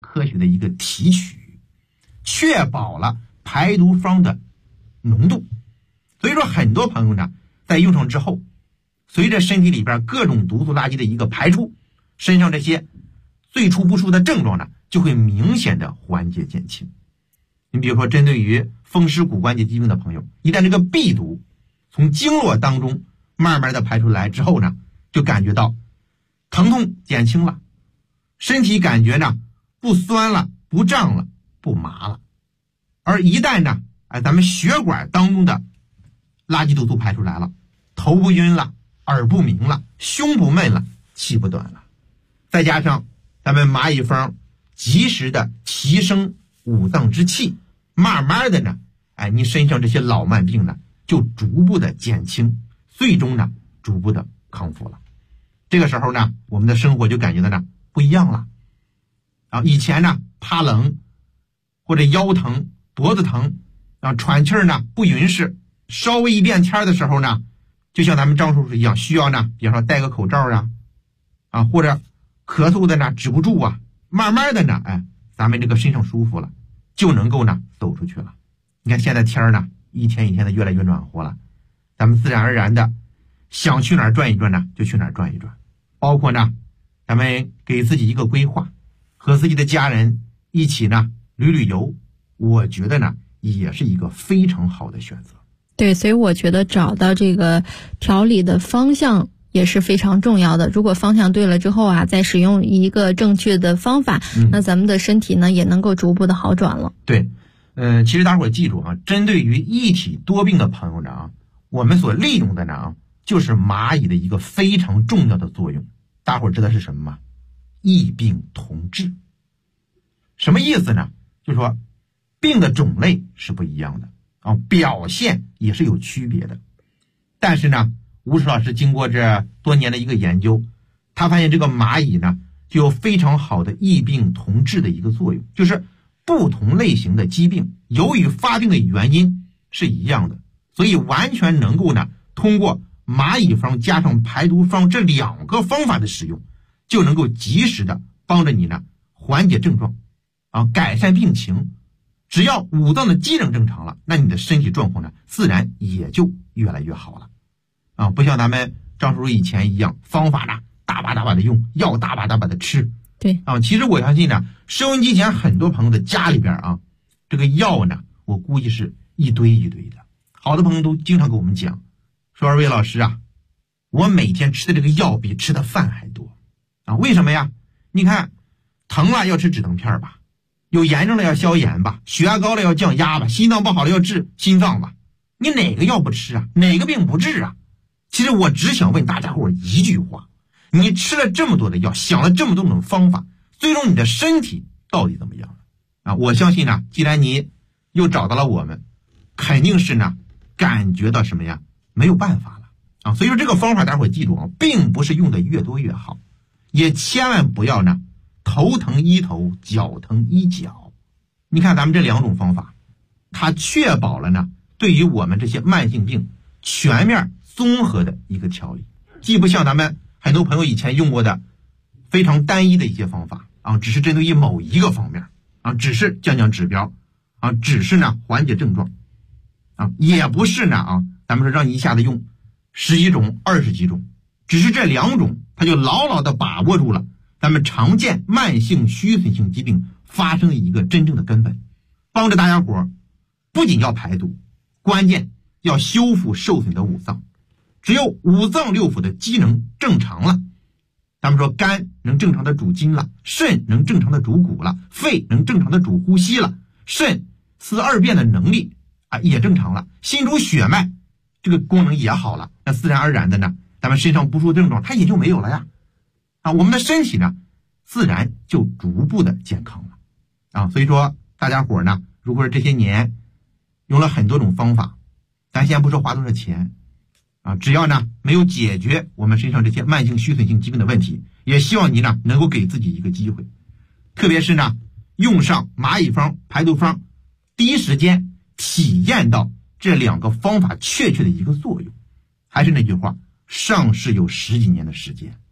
科学的一个提取，确保了排毒方的浓度。所以说很多朋友呢，在用上之后，随着身体里边各种毒素垃圾的一个排出，身上这些最初不舒的症状呢，就会明显的缓解减轻。你比如说，针对于风湿骨关节疾病的朋友，一旦这个痹毒从经络当中慢慢的排出来之后呢，就感觉到疼痛减轻了，身体感觉呢不酸了，不胀了，不麻了。而一旦呢，咱们血管当中的垃圾毒素排出来了，头不晕了，耳不鸣了，胸不闷了，气不短了，再加上咱们蚂蚁蜂及时的提升五脏之气，慢慢的呢，你身上这些老慢病呢，就逐步的减轻，最终呢，逐步的康复了。这个时候呢，我们的生活就感觉到呢不一样了。以前呢怕冷，或者腰疼、脖子疼，喘气儿呢不匀实，稍微一变天的时候呢，就像咱们张叔叔一样，需要呢，比方说戴个口罩或者咳嗽的呢止不住啊，慢慢的呢，咱们这个身上舒服了，就能够呢走出去了。你看现在天呢，一天一天的越来越暖和了，咱们自然而然的想去哪儿转一转呢，就去哪儿转一转。包括呢，咱们给自己一个规划，和自己的家人一起呢旅旅游，我觉得呢也是一个非常好的选择。 对，所以我觉得找到这个调理的方向也是非常重要的。如果方向对了之后再使用一个正确的方法，那咱们的身体呢也能够逐步的好转了。 对，其实大伙儿记住针对于一体多病的朋友呢我们所利用的呢就是蚂蚁的一个非常重要的作用。大伙儿知道是什么吗？异病同治。什么意思呢？就是说病的种类是不一样的表现也是有区别的。但是呢，吴石老师经过这多年的一个研究，他发现这个蚂蚁呢就有非常好的异病同治的一个作用，就是不同类型的疾病由于发病的原因是一样的，所以完全能够呢通过蚂蚁方加上排毒方这两个方法的使用，就能够及时的帮着你呢缓解症状改善病情。只要五脏的机能正常了，那你的身体状况呢自然也就越来越好了不像咱们张叔叔以前一样，方法呢大把大把的用，药大把大把的吃。 对其实我相信呢，收音机前很多朋友的家里边这个药呢，我估计是一堆一堆的。好多朋友都经常跟我们讲，说二位老师我每天吃的这个药比吃的饭还多为什么呀？你看，疼了要吃止疼片吧，有炎症了要消炎吧，血压高了要降压吧，心脏不好了要治心脏吧，你哪个药不吃哪个病不治其实我只想问大家伙一句话，你吃了这么多的药，想了这么多种方法，最终你的身体到底怎么样我相信呢，既然你又找到了我们，肯定是呢感觉到什么呀，没有办法了所以说这个方法大伙记住并不是用的越多越好，也千万不要呢头疼医头，脚疼医脚。你看咱们这两种方法，它确保了呢对于我们这些慢性病全面综合的一个调理，既不像咱们很多朋友以前用过的非常单一的一些方法只是针对于某一个方面只是降指标只是呢缓解症状也不是呢咱们说让你一下子用10几种20几种，只是这两种它就牢牢的把握住了咱们常见慢性虚损性疾病发生的一个真正的根本，帮着大家伙不仅要排毒，关键要修复受损的五脏。只有五脏六腑的机能正常了，咱们说肝能正常的主筋了，肾能正常的主骨了，肺能正常的主呼吸了，肾四二便的能力也正常了，心主血脉这个功能也好了，那自然而然的呢，咱们身上不舒症状它也就没有了呀我们的身体呢自然就逐步的健康了所以说大家伙呢，如果是这些年用了很多种方法，咱先不说花多少钱只要呢没有解决我们身上这些慢性虚损性疾病的问题，也希望你呢能够给自己一个机会，特别是呢用上蚂蚁方排毒方，第一时间体验到这两个方法确切的一个作用。还是那句话，上市有10几年的时间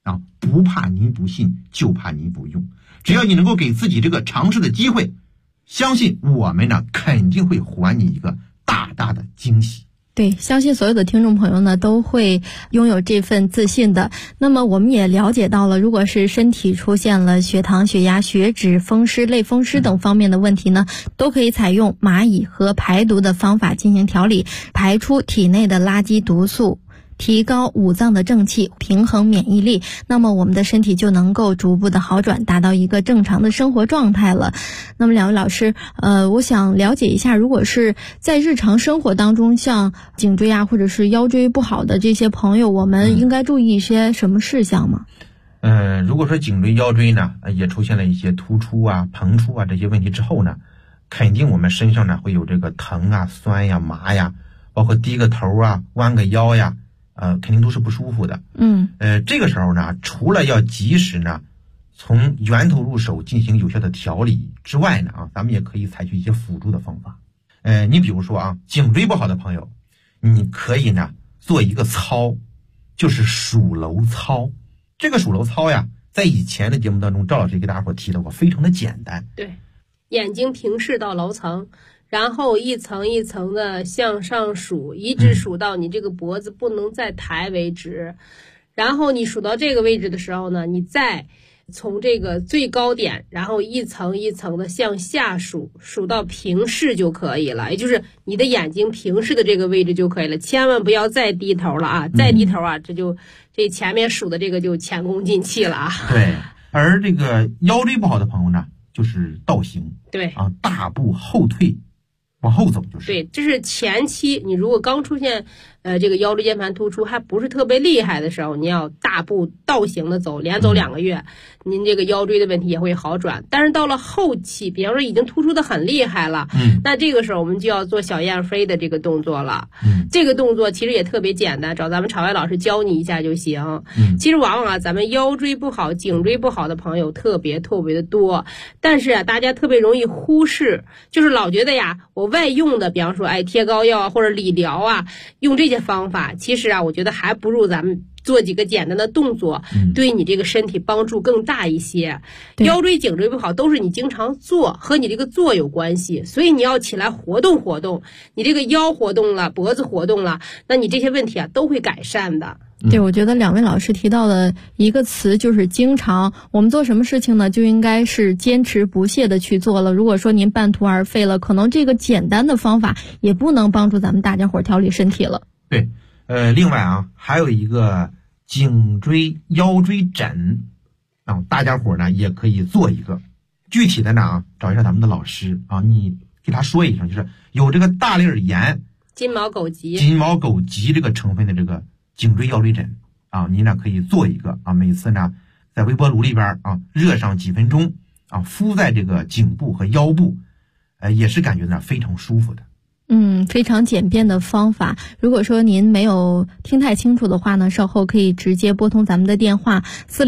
啊，不怕您不信，就怕您不用。只要你能够给自己这个尝试的机会，相信我们呢肯定会还你一个大大的惊喜。 对，相信所有的听众朋友呢都会拥有这份自信的。那么我们也了解到了，如果是身体出现了血糖、血压、血脂、风湿、类风湿等方面的问题呢，都可以采用蚂蚁和排毒的方法进行调理，排出体内的垃圾毒素，提高五脏的正气，平衡免疫力，那么我们的身体就能够逐步的好转，达到一个正常的生活状态了。那么两位老师，我想了解一下，如果是在日常生活当中，像颈椎啊或者是腰椎不好的这些朋友，我们应该注意一些什么事项吗？ 如果说颈椎腰椎呢也出现了一些突出啊、膨出啊这些问题之后呢，肯定我们身上呢会有这个疼啊、酸呀、麻呀，包括低个头啊、弯个腰呀，肯定都是不舒服的。这个时候呢，除了要及时呢从源头入手进行有效的调理之外呢，咱们也可以采取一些辅助的方法。你比如说啊，颈椎不好的朋友，你可以呢做一个操，就是数楼操。这个数楼操呀，在以前的节目当中，赵老师也给大家伙提到过，非常的简单。 对，眼睛平视到楼层，然后一层一层的向上数，一直数到你这个脖子不能再抬为止。然后你数到这个位置的时候呢，你再从这个最高点，然后一层一层的向下数，数到平视就可以了，也就是你的眼睛平视的这个位置就可以了，千万不要再低头了啊！再低头啊，这前面数的这个就前功尽弃了啊。 对，而这个腰椎不好的朋友呢，就是倒行， 对啊，大步后退，往后走就是。 对，这是前期，你如果刚出现这个腰椎间盘突出还不是特别厉害的时候，你要大步倒行的走，连走2个月，您这个腰椎的问题也会好转。但是到了后期，比方说已经突出的很厉害了，那这个时候我们就要做小燕飞的这个动作了。这个动作其实也特别简单，找咱们场外老师教你一下就行。其实往往啊，咱们腰椎不好、颈椎不好的朋友特别的多，但是啊，大家特别容易忽视，就是老觉得呀，我外用的，比方说贴膏药啊或者理疗啊，用这些方法，其实啊，我觉得还不如咱们做几个简单的动作，对你这个身体帮助更大一些。腰椎、颈椎不好都是你经常坐和你这个坐有关系，所以你要起来活动活动，你这个腰活动了，脖子活动了，那你这些问题啊都会改善的。 对，我觉得两位老师提到的一个词就是经常，我们做什么事情呢，就应该是坚持不懈的去做了。如果说您半途而废了，可能这个简单的方法也不能帮助咱们大家伙调理身体了。 对，另外啊，还有一个颈椎腰椎枕啊，大家伙呢也可以做一个。具体的呢找一下咱们的老师啊，你给他说一声，就是有这个大粒盐、 金毛枸杞这个成分的这个颈椎腰椎枕啊，您呢可以做一个啊，每次呢在微波炉里边啊热上几分钟啊，敷在这个颈部和腰部，也是感觉呢非常舒服的。 非常简便的方法。如果说您没有听太清楚的话呢，稍后可以直接拨通咱们的电话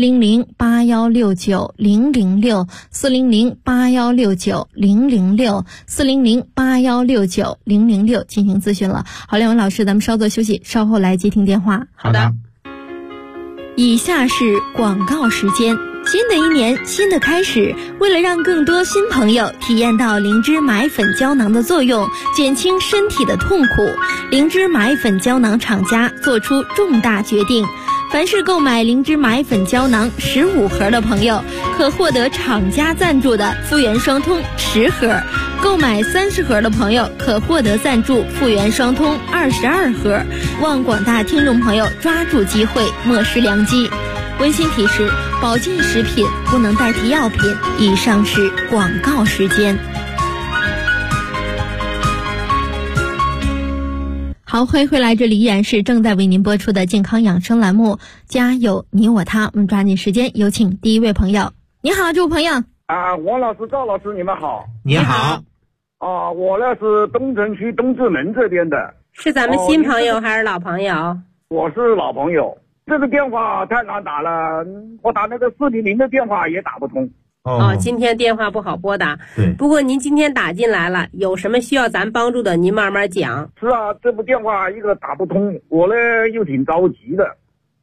400-8169-006 400-8169-006 400-8169-006进行咨询了。好，两位老师，咱们稍作休息，稍后来接听电话。 好的。 以下是广告时间。新的一年，新的开始，为了让更多新朋友体验到灵芝买粉胶囊的作用，减轻身体的痛苦，灵芝买粉胶囊厂家做出重大决定，凡是购买灵芝买粉胶囊15盒的朋友，可获得厂家赞助的复原双通10盒，购买30盒的朋友可获得赞助复原双通22盒，望广大听众朋友抓住机会，莫失良机。温馨提示：保健食品不能代替药品。以上是广告时间。好，欢迎回来，这里依然是正在为您播出的健康养生栏目，家有你我他。我们抓紧时间，有请第一位朋友。你好，这位朋友。 王老师、赵老师，你们好。 你好。 我呢是东城区东直门这边的。 是咱们新朋友还是老朋友？ 我是老朋友。这个电话太难打了，我打那个400的电话也打不通。 今天电话不好拨打。 对。 不过您今天打进来了，有什么需要咱帮助的，您慢慢讲。 是啊，这部电话一个打不通，我呢又挺着急的。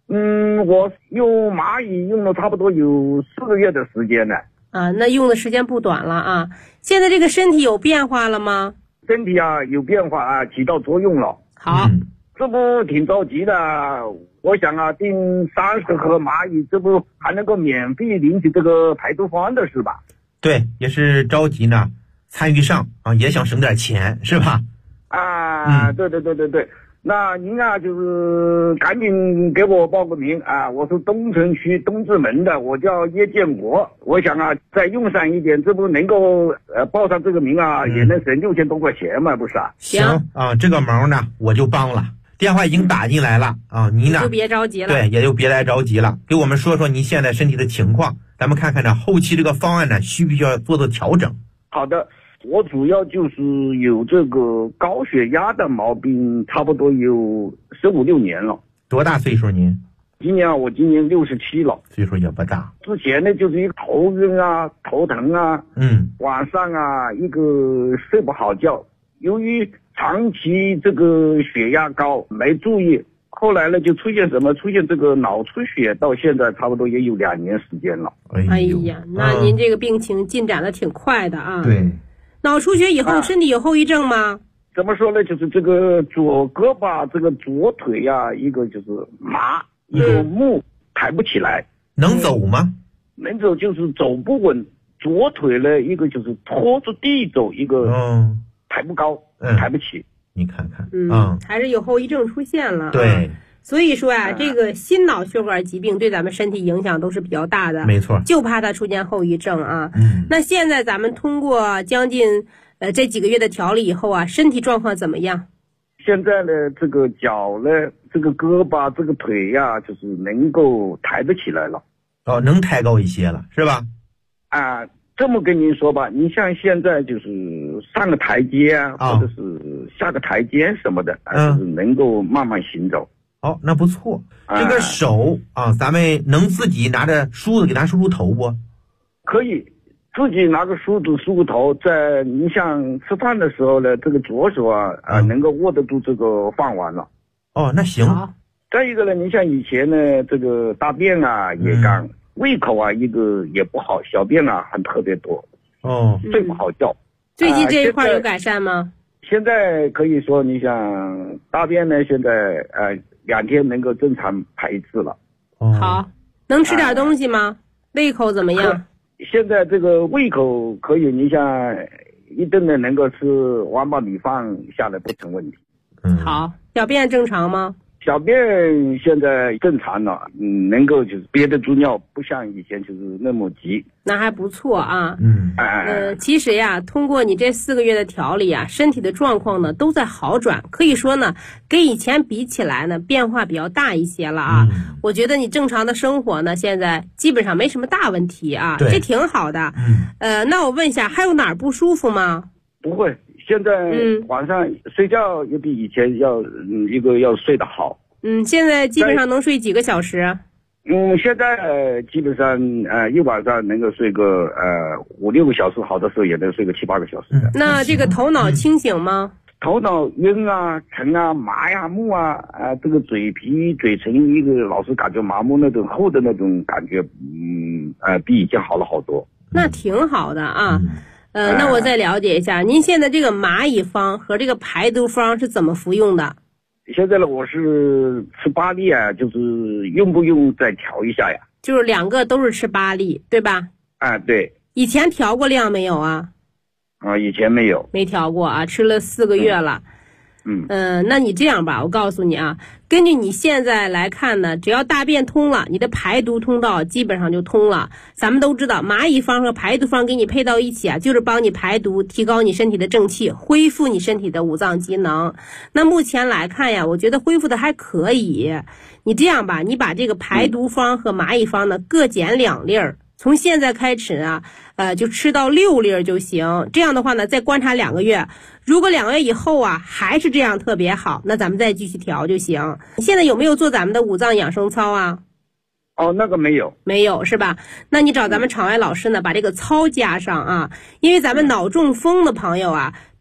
我用蚂蚁用了差不多有4个月的时间了。 啊，那用的时间不短了啊。现在这个身体有变化了吗？ 身体啊有变化啊，起到作用了。 好， 这不挺着急的。我想啊，订30盒蚂蚁，这不还能够免费领取这个排毒方的是吧？ 对，也是着急呢，参与上啊，也想省点钱，是吧？ 啊，对。那您啊，就是赶紧给我报个名啊！我是东城区东直门的，我叫叶建国。我想啊，再用上一点，这不能够报上这个名啊，也能省6000多块钱嘛，不是啊？ 行啊，这个忙呢我就帮了。电话已经打进来了啊，您呢就别着急了。 对，也就别来着急了，给我们说说您现在身体的情况，咱们看看呢后期这个方案呢需不需要做调整。 好的。我主要就是有这个高血压的毛病，差不多有15、16年了。 多大岁数您？ 我今年67了， 岁数也不大。 之前呢就是一个头晕啊、头疼啊，晚上啊一个睡不好觉，由于长期这个血压高没注意，后来呢就出现这个脑出血，到现在差不多也有2年时间了。 哎呀，那您这个病情进展的挺快的啊。 对。 脑出血以后身体有后遗症吗？ 怎么说呢？就是这个左胳膊、这个左腿呀，一个就是麻，一个木，抬不起来。 能走吗？ 能走，就是走不稳。左腿呢，一个就是拖着地走，一个抬不高，抬不起。 你看看， 还是有后遗症出现了。 对。 所以说啊，这个心脑血管疾病对咱们身体影响都是比较大的， 没错， 就怕它出现后遗症啊。那现在咱们通过将近这几个月的调理以后啊，身体状况怎么样？ 现在呢，这个脚呢，这个胳膊、这个腿呀，就是能够抬得起来了。 哦，能抬高一些了，是吧？ 啊，这么跟您说吧，您像现在就是上个台阶啊，或者是下个台阶什么的，就是能够慢慢行走。 哦，那不错。这个手啊，咱们能自己拿着梳子给它梳梳头不？ 可以，自己拿个梳子梳头。在您像吃饭的时候呢，这个左手能够握得住这个饭碗了。 哦，那行。 再一个呢，您像以前呢，这个大便啊也干，胃口啊一个也不好，小便啊还特别多。睡不好觉。 最近这一块有改善吗？ 现在可以说，你想大便呢，现在2天能够正常排1次了。 好，能吃点东西吗？胃口怎么样？ 现在这个胃口可以，你像一顿呢能够吃碗把米饭下来不成问题。 好，小便正常吗？ 小便现在正常了，能够就是憋得住尿，不像以前就是那么急。 那还不错啊。其实呀，通过你这4个月的调理啊，身体的状况呢都在好转，可以说呢，跟以前比起来呢，变化比较大一些了啊。我觉得你正常的生活呢，现在基本上没什么大问题啊，这挺好的。那我问一下，还有哪儿不舒服吗？ 不会。现在晚上睡觉也比以前要睡得好。 现在基本上能睡几个小时？ 现在基本上一晚上能够睡个5、6个小时，好的时候也能睡个7、8个小时。 那这个头脑清醒吗？ 头脑晕啊、沉啊、麻呀、木啊，这个嘴皮、嘴唇一个老是感觉麻木那种厚的那种感觉，比以前好了好多。那挺好的啊。那我再了解一下，您现在这个蚂蚁方和这个排毒方是怎么服用的？ 现在呢，我是吃8粒啊，就是用不用再调一下呀？ 就是2个都是吃8粒，对吧？ 对。 以前调过量没有啊？ 以前没有。没调过啊，吃了4个月了。那你这样吧，我告诉你啊，根据你现在来看呢，只要大便通了，你的排毒通道基本上就通了。咱们都知道，蚂蚁方和排毒方给你配到一起啊，就是帮你排毒，提高你身体的正气，恢复你身体的5脏机能。那目前来看呀，我觉得恢复的还可以。你这样吧，你把这个排毒方和蚂蚁方呢各减2粒儿。从现在开始啊，就吃到6粒就行。这样的话呢，再观察2个月。如果2个月以后啊，还是这样特别好，那咱们再继续调就行。你现在有没有做咱们的5脏养生操啊？ 那个没有。 没有是吧？那你找咱们场外老师呢，把这个操加上啊。因为咱们脑中风的朋友啊，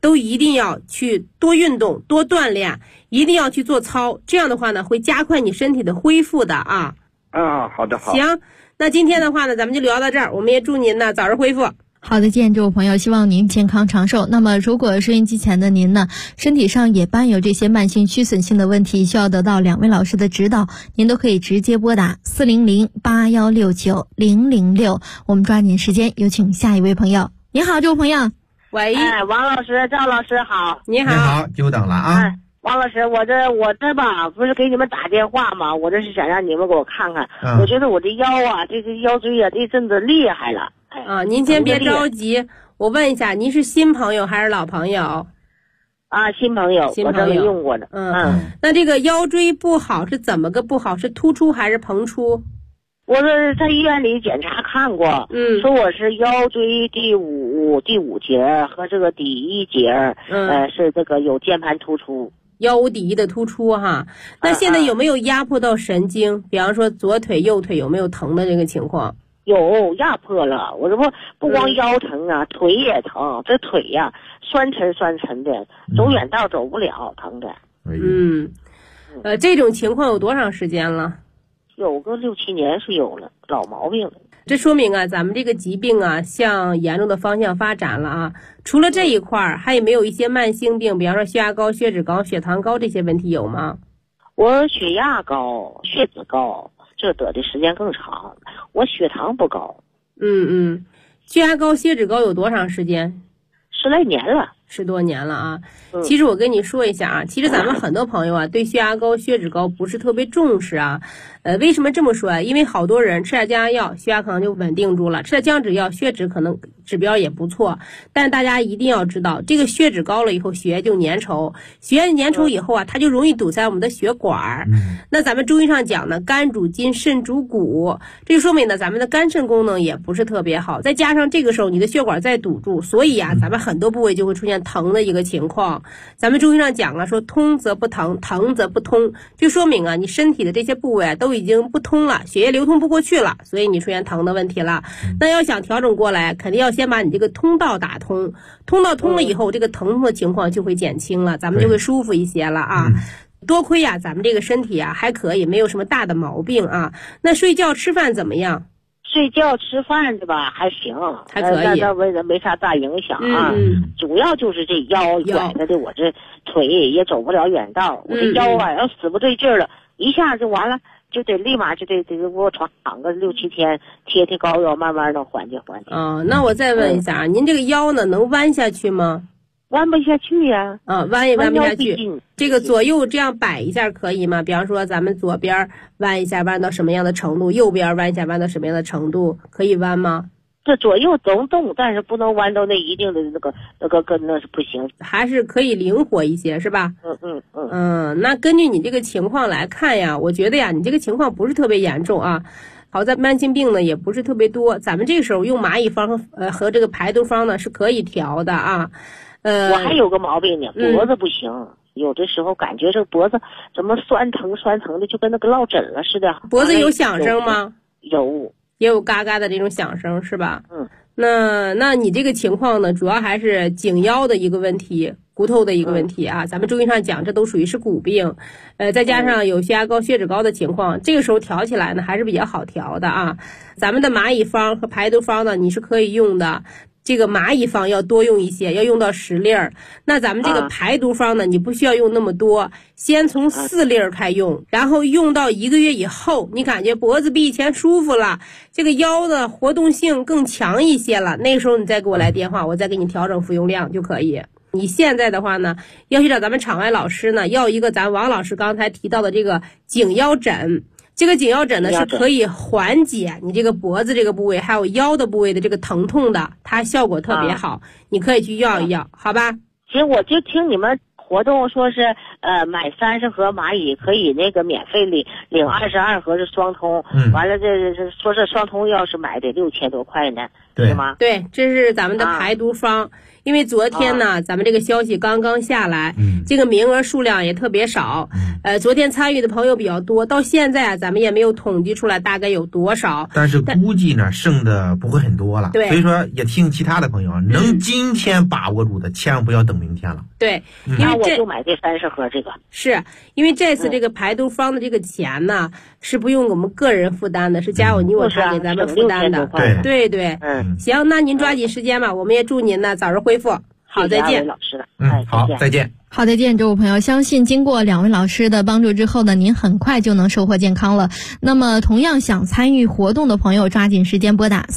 都一定要去多运动、多锻炼，一定要去做操。这样的话呢，会加快你身体的恢复的啊。 好的，好。 行，那今天的话呢，咱们就聊到这儿。我们也祝您呢早日恢复。 好的，建议这位朋友，希望您健康长寿。那么如果收音机前的您呢，身体上也伴有这些慢性虚损性的问题，需要得到2位老师的指导，您都可以直接拨打400-8169-006。我们抓紧时间，有请下一位朋友。你好，这位朋友。 喂， 王老师、赵老师好。 你好。 你好，久等了啊。 王老师，我这吧，不是给你们打电话吗？我这是想让你们给我看看。我觉得我这腰啊，这个腰椎啊，这阵子厉害了。 您先别着急，我问一下，您是新朋友还是老朋友？ 新朋友，我这么用过的。 那这个腰椎不好是怎么个不好？是突出还是膨出？ 我是在医院里检查看过，说我是腰椎第五节和这个第1节，是这个有键盘突出。 腰底的突出哈。那现在有没有压迫到神经？比方说左腿、右腿有没有疼的这个情况？ 有压迫了，我这不光腰疼啊，腿也疼，这腿呀酸沉的，走远道走不了，疼的。 这种情况有多长时间了？ 有个6、7年是有了，老毛病了。 这说明啊，咱们这个疾病啊向严重的方向发展了啊。除了这一块，还有没有一些慢性病，比方说血压高、血脂高、血糖高这些问题有吗？ 我血压高，血脂高，这得的时间更长。我血糖不高。 血压高、血脂高有多长时间 ？10来年了。 10多年了啊。其实我跟你说一下啊，其实咱们很多朋友啊对血压高、血脂高不是特别重视啊。为什么这么说啊？因为好多人吃点降压药，血压可能就稳定住了，吃点降脂药，血脂可能指标也不错。但大家一定要知道，这个血脂高了以后，血液就粘稠，血液粘稠以后啊，它就容易堵塞我们的血管。那咱们中医上讲呢，肝主筋，肾主骨，这就说明呢，咱们的肝肾功能也不是特别好。再加上这个时候你的血管再堵住，所以啊，咱们很多部位就会出现疼的一个情况。咱们中医上讲啊，说通则不疼，疼则不通，就说明啊，你身体的这些部位啊都已经不通了，血液流通不过去了，所以你出现疼的问题了。那要想调整过来，肯定要先把你这个通道打通，通道通了以后，这个疼痛的情况就会减轻了，咱们就会舒服一些了啊。多亏呀，咱们这个身体啊还可以，没有什么大的毛病啊。那睡觉吃饭怎么样？ 睡觉吃饭的吧还行， 还可以， 那没啥大影响啊。主要就是这腰拐着的，我这腿也走不了远道，我这腰啊要死不对劲了，一下就完了，就得立马就得卧床躺个6、7天，贴膏药，慢慢的缓解。 那我再问一下，您这个腰呢能弯下去吗？ 弯不下去呀。 弯也弯不下去。这个左右这样摆一下可以吗？比方说咱们左边弯一下，弯到什么样的程度，右边弯一下，弯到什么样的程度，可以弯吗？ 这左右能动，但是不能弯到那一定的那是不行， 还是可以灵活一些，是吧？那根据你这个情况来看呀，我觉得呀，你这个情况不是特别严重啊。好在慢性病呢也不是特别多，咱们这个时候用蚂蚁方和这个排毒方呢是可以调的啊。 我还有个毛病呢，脖子不行，有的时候感觉这脖子怎么酸疼的，就跟那个落枕了似的。 脖子有响声吗？ 有， 也有嘎嘎的这种响声是吧？那你这个情况呢，主要还是颈腰的一个问题，骨头的一个问题啊。咱们中医上讲，这都属于是骨病，再加上有血压高、血脂高的情况，这个时候调起来呢还是比较好调的啊。咱们的蚂蚁方和排毒方呢，你是可以用的。这个蚂蚁方要多用一些，要用到10粒儿。那咱们这个排毒方呢，你不需要用那么多，先从4粒儿开用，然后用到1个月以后，你感觉脖子比以前舒服了，这个腰的活动性更强一些了，那个时候你再给我来电话，我再给你调整服用量就可以。你现在的话呢，要去找咱们场外老师呢，要一个咱王老师刚才提到的这个颈腰枕。这个颈腰枕呢是可以缓解你这个脖子这个部位还有腰的部位的这个疼痛的，它效果特别好，你可以去要一要，好吧？ 行，我就听你们活动说是买30盒蚂蚁可以那个免费领22盒是双通，完了这说这双通要是买得6000多块呢， 对吗？ 对，这是咱们的排毒方。因为昨天呢，咱们这个消息刚刚下来，这个名额数量也特别少，昨天参与的朋友比较多，到现在啊，咱们也没有统计出来大概有多少， 但是估计呢，剩的不会很多了。 对， 所以说也听其他的朋友，能今天把握住的，千万不要等明天了。 对， 因为我就买这30盒这个。 是因为这次这个排毒方的这个钱呢，是不用我们个人负担的，是家有你我他给咱们负担的。对对，行，那您抓紧时间吧，我们也祝您呢早日恢复。好，再见。 老师的， 好，再见。 好，再见，这位朋友。相信经过2位老师的帮助之后呢，您很快就能收获健康了。那么，同样想参与活动的朋友，抓紧时间拨打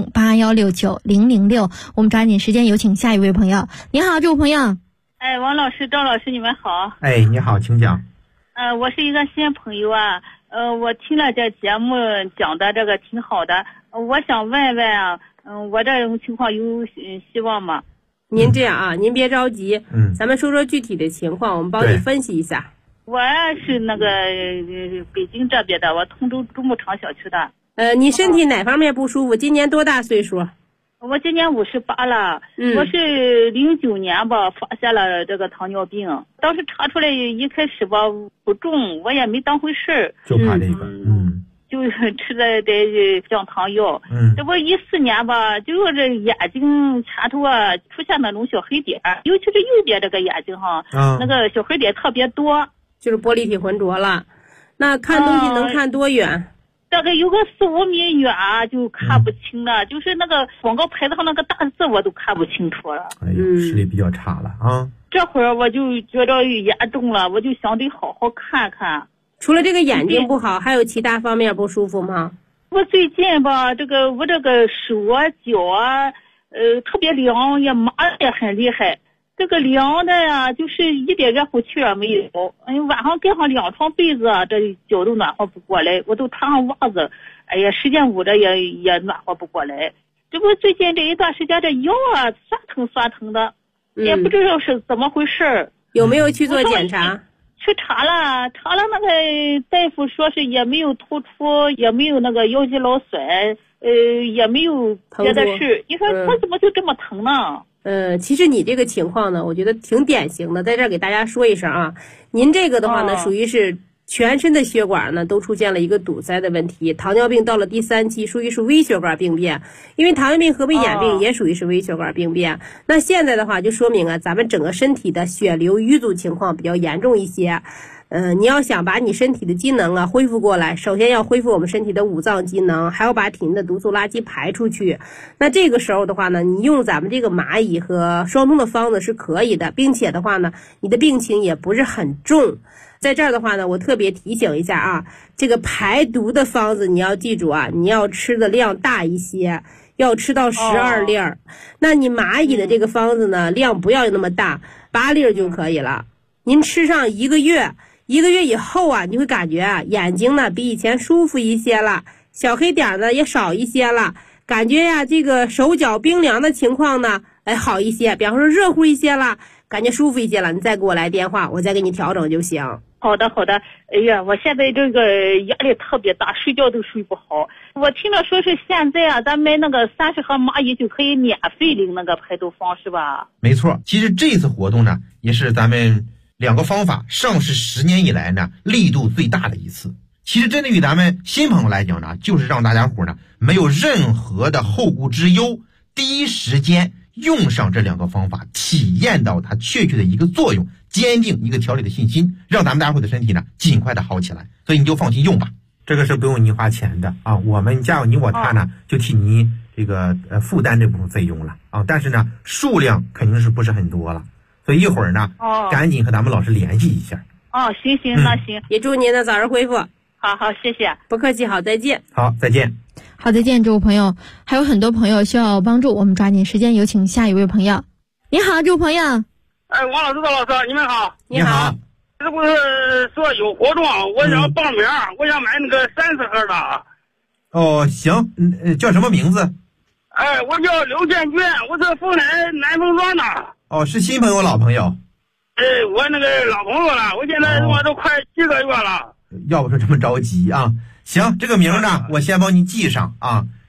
400-8169-006。我们抓紧时间有请下一位朋友。你好，这位朋友。 哎，王老师、赵老师，你们好。 哎，你好，请讲。 我是一个新朋友啊。我听了这节目讲的这个挺好的。我想问问啊，我这种情况有希望吗？ 您这样啊，您别着急，咱们说说具体的情况，我们帮你分析一下。 我是那个北京这边的，我通州中牧场小区的。 你身体哪方面不舒服？今年多大岁数？ 我今年58了。我是09年吧发现了这个糖尿病，当时查出来一开始吧不重，我也没当回事儿， 就怕这个， 就吃了点降糖药。这不14年吧，就是这眼睛前头啊出现那种小黑点，尤其是右边这个眼睛哈，那个小黑点特别多， 就是玻璃体浑浊了。那看东西能看多远？ 大概有个4-5米远就看不清了，就是那个广告牌子上那个大字我都看不清楚了。 哎呦，视力比较差了啊！ 这会儿我就觉得严重了，我就想得好好看看。 除了这个眼睛不好，还有其他方面不舒服吗？ 我最近吧，我这个手啊脚啊，特别凉，也麻也很厉害。这个凉的呀，就是一点热乎气也没有。晚上盖上2床被子啊，这脚都暖和不过来，我都穿上袜子，哎呀，时间捂着也暖和不过来。这不最近这一段时间这腰啊酸疼的，也不知道是怎么回事。 有没有去做检查？ 去查了，那个大夫说是也没有突出，也没有那个腰肌劳损，也没有别的事。你说他怎么就这么疼呢？ 其实你这个情况呢，我觉得挺典型的，在这儿给大家说一声啊，您这个的话呢，属于是全身的血管呢都出现了一个堵塞的问题，糖尿病到了第3期，属于是微血管病变，因为糖尿病合并眼病也属于是微血管病变。那现在的话就说明啊，咱们整个身体的血流淤阻情况比较严重一些。你要想把你身体的机能啊恢复过来，首先要恢复我们身体的5脏机能，还要把体内的毒素垃圾排出去。那这个时候的话呢，你用咱们这个蚂蚁和双通的方子是可以的，并且的话呢，你的病情也不是很重。在这儿的话呢，我特别提醒一下啊，这个排毒的方子你要记住啊，你要吃的量大一些，要吃到12粒儿。那你蚂蚁的这个方子呢，量不要那么大，8粒儿就可以了。您吃上1个月以后啊，你会感觉啊，眼睛呢比以前舒服一些了，小黑点呢也少一些了，感觉呀这个手脚冰凉的情况呢，好一些，比方说热乎一些了，感觉舒服一些了，你再给我来电话，我再给你调整就行。 好的。哎呀，我现在这个压力特别大，睡觉都睡不好。我听了说是现在啊，咱买那个30盒蚂蚁就可以免费领那个排毒方是吧？ 没错，其实这次活动呢，也是咱们2个方法上市10年以来呢力度最大的一次。其实针对于咱们新朋友来讲呢，就是让大家伙呢没有任何的后顾之忧，第一时间用上这2个方法，体验到它确切的一个作用，坚定一个调理的信心，让咱们大家伙的身体呢尽快的好起来。所以你就放心用吧，这个是不用您花钱的啊，我们家有你我他呢就替您这个负担这部分费用了啊，但是呢数量肯定是不是很多了，所以一会儿呢赶紧和咱们老师联系一下。 行，那行， 也祝您呢早日恢复。 好，谢谢， 不客气，好，再见。 好，再见。 好，再见，这位朋友。还有很多朋友需要帮助，我们抓紧时间有请下一位朋友。你好，这位朋友。 王老师、赵老师，你们好。 你好。 这不是说有活动，我想报名，我想买那个30盒的。 哦，行，叫什么名字？ 我叫刘建军，我是凤山南丰庄的。 哦，是新朋友老朋友？ 我那个老朋友了，我现在我都快7个月了。 要不说这么着急啊？行，这个名呢，我先帮您记上啊。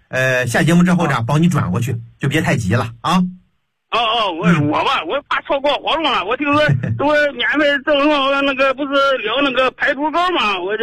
下节目之后呢，帮你转过去，就别太急了啊。 我怕错过活动了。我听说都免费赠送那个不是领那个排毒膏嘛，我就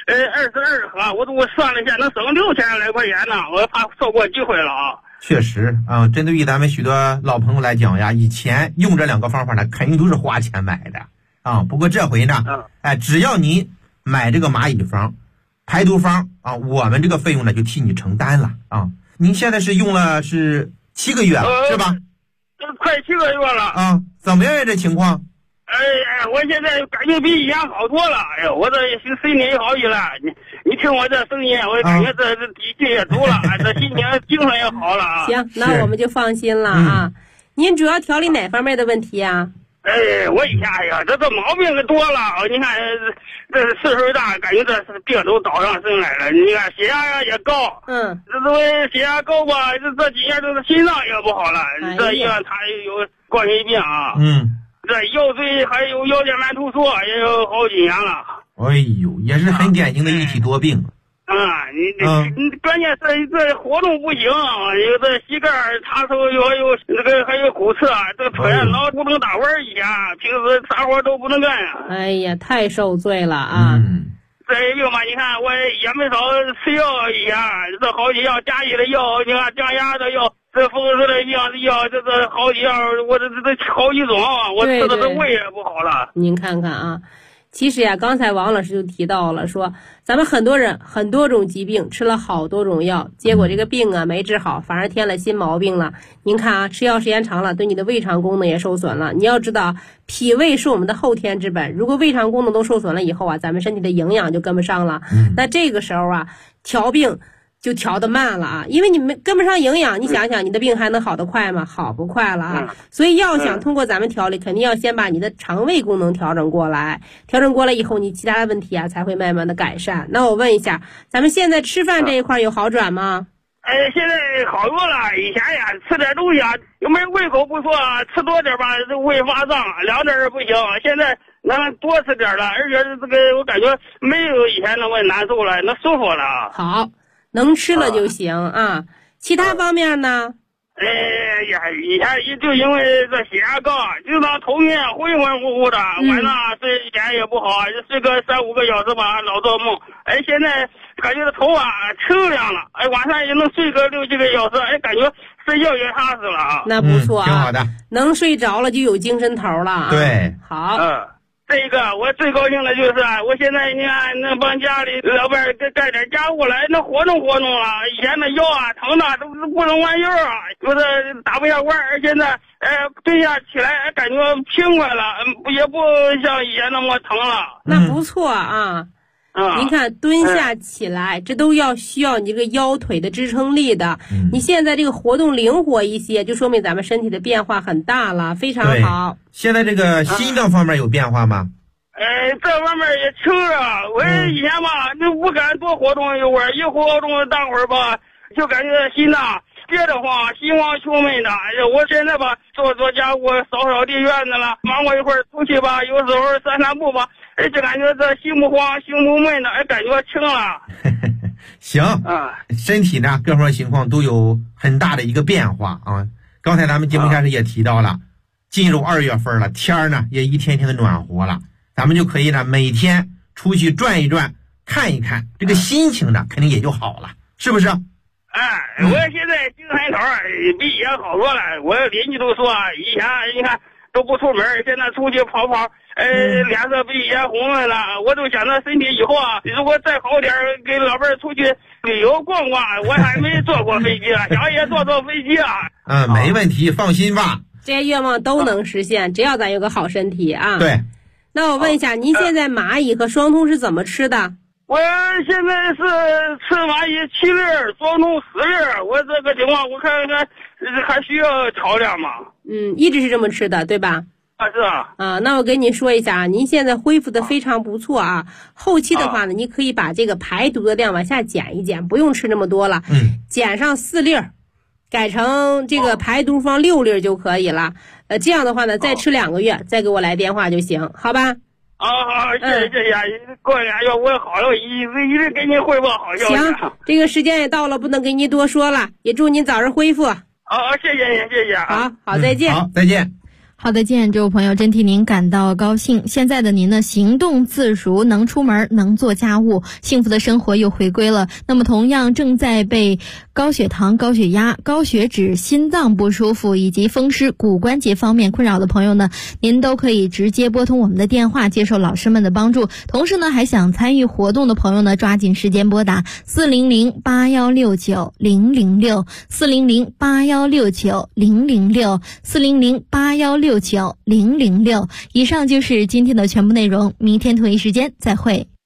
22盒，我算了一下，能省6000来块钱呢，我怕错过机会了啊。 确实啊，针对于咱们许多老朋友来讲呀，以前用这2个方法呢，肯定都是花钱买的啊。不过这回呢，只要您买这个蚂蚁方、排毒方啊，我们这个费用呢就替你承担了啊。您现在是用了是7个月了，是吧？ 快7个月了啊，怎么样呀这情况？ 我现在感觉比以前好多了。哎呦，我这身体也好起来。你听我这声音，我感觉这底气也足了，这心情精神也好了啊。 行，那我们就放心了啊。您主要调理哪方面的问题啊？ 我一下呀，这毛病可多了。你看这岁数大，感觉这病都找上身来了。你看血压也高，这都血压高吧，这几年这个心脏也不好了。这医院他有冠心病啊。这腰椎还有腰间盘突出也有好几年了。 哎呦，也是很典型的一体多病。 你关键是这活动不行，有这膝盖插手有这个还有骨刺，这个腿老不能打弯一下，平时啥活都不能干呀。 哎呀，太受罪了啊！ 这病嘛，你看我也没少吃药一下，这好几样加起来药，你看降压的药，这风湿的药，这好几样，我这好几种，我吃的这胃也不好了。 您看看啊。其实呀，刚才王老师就提到了，说咱们很多人很多种疾病吃了好多种药，结果这个病啊没治好，反而添了新毛病了。您看啊，吃药时间长了，对你的胃肠功能也受损了。你要知道，脾胃是我们的后天之本，如果胃肠功能都受损了以后啊，咱们身体的营养就跟不上了。那这个时候啊，调病就调得慢了啊，因为你们跟不上营养，你想想你的病还能好得快吗？好不快了啊！所以要想通过咱们调理，肯定要先把你的肠胃功能调整过来，调整过来以后，你其他的问题啊才会慢慢的改善。那我问一下，咱们现在吃饭这一块有好转吗？ 现在好多了。以前呀，吃点东西啊，有没有胃口不错啊，吃多点吧，这胃发胀，凉点不行。现在能多吃点了，而且这个我感觉没有以前那么难受了，那舒服了。 好。能吃了就行啊，其他方面呢？ 以前就因为这血压高，经常头晕浑浑乎乎的，晚上睡前也不好，睡个3-5个小时吧，老做梦。现在感觉这头啊清亮了，晚上也能睡个6-7个小时，感觉睡觉也踏实了啊。 那不错啊， 挺好的， 能睡着了就有精神头了啊。 对， 好。 这个我最高兴的就是，我现在你看能帮家里老伴干点家务了，那活动了。以前那腰啊疼的都不能弯腰啊，有的打不下弯，现在蹲下起来感觉轻快了，也不像以前那么疼了。 那不错啊。您看蹲下起来，这都需要你这个腰腿的支撑力的。你现在这个活动灵活一些，就说明咱们身体的变化很大了，非常好。 现在这个心脏方面有变化吗？ 这方面也轻了。我以前吧，就不敢多活动一会儿，一活动大会儿吧，就感觉心脏憋得慌，心慌胸闷的。我现在吧，做家务，扫地院子了，忙活一会儿出去吧，有时候散步吧。就感觉这心不慌心不闷的，感觉轻了。 行身体呢各方面情况都有很大的一个变化啊。刚才咱们节目开始也提到了，进入2月份了，天呢也一天天的暖和了，咱们就可以呢每天出去转一转，看一看，这个心情呢肯定也就好了，是不是？ 我现在精神头比以前好多了。我邻居都说，以前你看都不出门，现在出去跑跑，脸色比以前红润了。我都想着身体以后啊，如果再好点，跟老伴出去旅游逛逛。我还没坐过飞机啊，想也坐飞机啊。 没问题，放心吧。 这些愿望都能实现，只要咱有个好身体啊。 对。 那我问一下，您现在蚂蚁和双通是怎么吃的？ 我现在是吃蚂蚁7粒，双通10粒。我这个情况，我看看还需要调料吗？ 一直是这么吃的，对吧？ 是啊。 那我跟您说一下，您现在恢复的非常不错啊。后期的话呢，你可以把这个排毒的量往下减一减，不用吃那么多了，减上4粒，改成这个排毒方6粒就可以了。这样的话呢，再吃2个月，再给我来电话就行，好吧？ 谢谢呀，过2月我好了，一直给您汇报好消息。 行，这个时间也到了，不能跟您多说了，也祝您早日恢复。 谢谢您，谢谢啊。 好，再见。 好，再见。 好的，见这位朋友真替您感到高兴。现在的您呢，行动自如，能出门，能做家务，幸福的生活又回归了。那么同样正在被高血糖、高血压、高血脂、心脏不舒服以及风湿、骨关节方面困扰的朋友呢，您都可以直接拨通我们的电话，接受老师们的帮助。同时呢，还想参与活动的朋友呢，抓紧时间拨打400-8169-006 400-8169-006 400-8169-006。以上就是今天的全部内容，明天同一时间再会。